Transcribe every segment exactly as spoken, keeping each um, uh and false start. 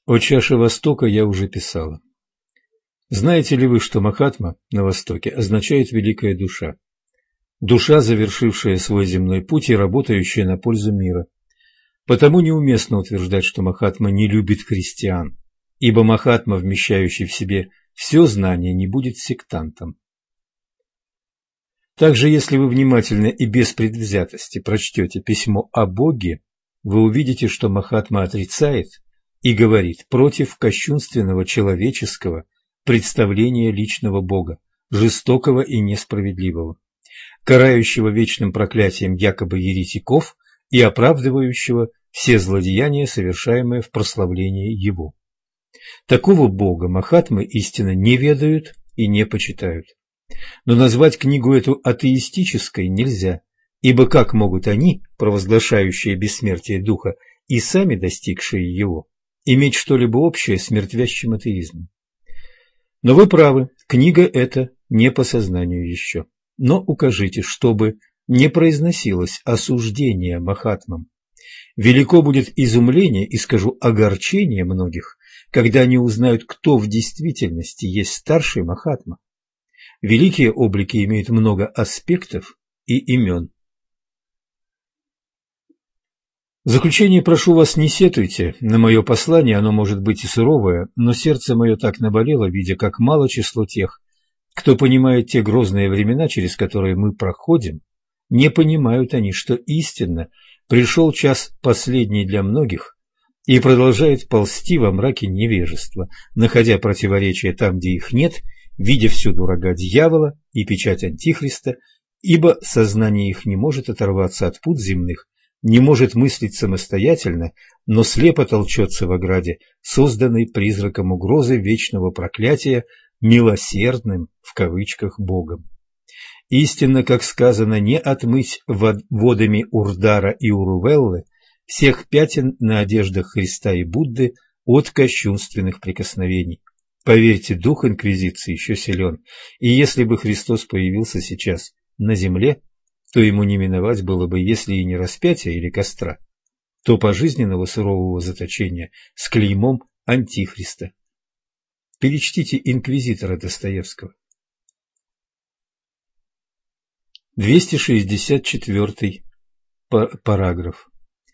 О чаше Востока я уже писала. Знаете ли вы, что Махатма на Востоке означает «великая душа»? Душа, завершившая свой земной путь и работающая на пользу мира. Потому неуместно утверждать, что Махатма не любит христиан, ибо Махатма, вмещающий в себе все знание, не будет сектантом. Также, если вы внимательно и без предвзятости прочтете письмо о Боге, вы увидите, что Махатма отрицает и говорит против кощунственного человеческого представления личного Бога, жестокого и несправедливого, карающего вечным проклятием якобы еретиков и оправдывающего все злодеяния, совершаемые в прославлении Его. Такого Бога Махатмы истинно не ведают и не почитают. Но назвать книгу эту атеистической нельзя, ибо как могут они, провозглашающие бессмертие духа и сами достигшие его, иметь что-либо общее с мертвящим атеизмом? Но вы правы, книга эта не по сознанию еще. Но укажите, чтобы не произносилось осуждение Махатмам. Велико будет изумление и, скажу, огорчение многих, когда они узнают, кто в действительности есть старший Махатма. Великие облики имеют много аспектов и имен. В заключение прошу вас, не сетуйте на мое послание, оно может быть и суровое, но сердце мое так наболело, видя, как мало число тех, кто понимает те грозные времена, через которые мы проходим. Не понимают они, что истинно пришел час последний для многих и продолжает ползти во мраке невежества, находя противоречия там, где их нет, видя всюду рога дьявола и печать Антихриста, ибо сознание их не может оторваться от пут земных, не может мыслить самостоятельно, но слепо толчется в ограде, созданной призраком угрозы вечного проклятия «милосердным» в кавычках Богом. Истинно, как сказано, не отмыть водами Урдара и Урувеллы всех пятен на одеждах Христа и Будды от кощунственных прикосновений. Поверьте, дух инквизиции еще силен, и если бы Христос появился сейчас на земле, то ему не миновать было бы, если и не распятия или костра, то пожизненного сурового заточения с клеймом Антихриста. Перечтите инквизитора Достоевского. двести шестьдесят четвёртый параграф.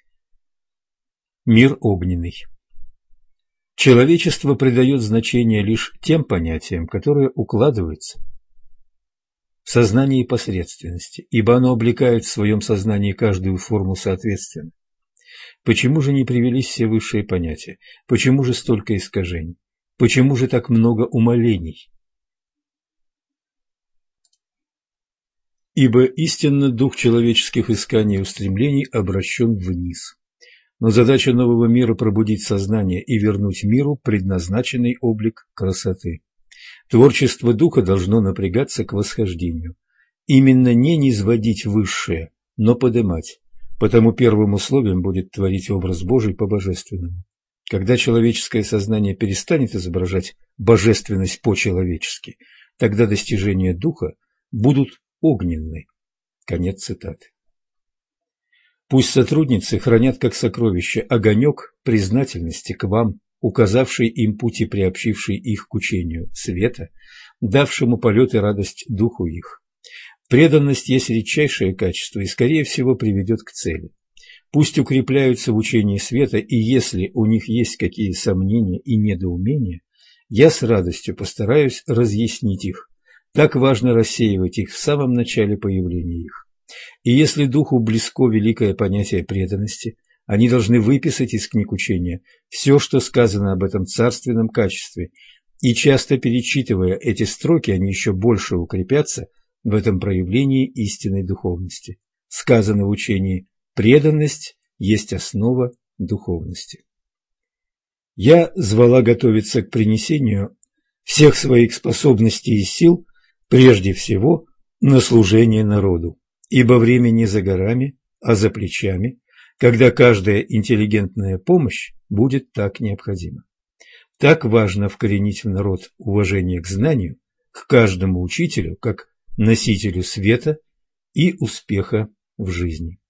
Мир огненный. Человечество придает значение лишь тем понятиям, которые укладываются в сознании посредственности, ибо оно облекает в своем сознании каждую форму соответственно. Почему же не привелись все высшие понятия? Почему же столько искажений? Почему же так много умолений? Ибо истинно дух человеческих исканий и устремлений обращен вниз. Но задача нового мира – пробудить сознание и вернуть миру предназначенный облик красоты. Творчество духа должно напрягаться к восхождению. Именно не низводить высшее, но подымать. Потому первым условием будет творить образ Божий по божественному. Когда человеческое сознание перестанет изображать божественность по-человечески, тогда достижения духа будут огненны. Конец цитаты. Пусть сотрудницы хранят как сокровище огонек признательности к вам, указавший им путь и приобщивший их к учению света, давшему полет и радость духу их. Преданность есть редчайшее качество и, скорее всего, приведет к цели. Пусть укрепляются в учении света, и если у них есть какие сомнения и недоумения, я с радостью постараюсь разъяснить их. Так важно рассеивать их в самом начале появления их. И если духу близко великое понятие преданности, они должны выписать из книг учения все, что сказано об этом царственном качестве, и часто перечитывая эти строки, они еще больше укрепятся в этом проявлении истинной духовности. Сказано в учении: преданность есть основа духовности. Я звала готовиться к принесению всех своих способностей и сил, прежде всего на служение народу, ибо время не за горами, а за плечами, когда каждая интеллигентная помощь будет так необходима. Так важно вкоренить в народ уважение к знанию, к каждому учителю, как носителю света и успеха в жизни.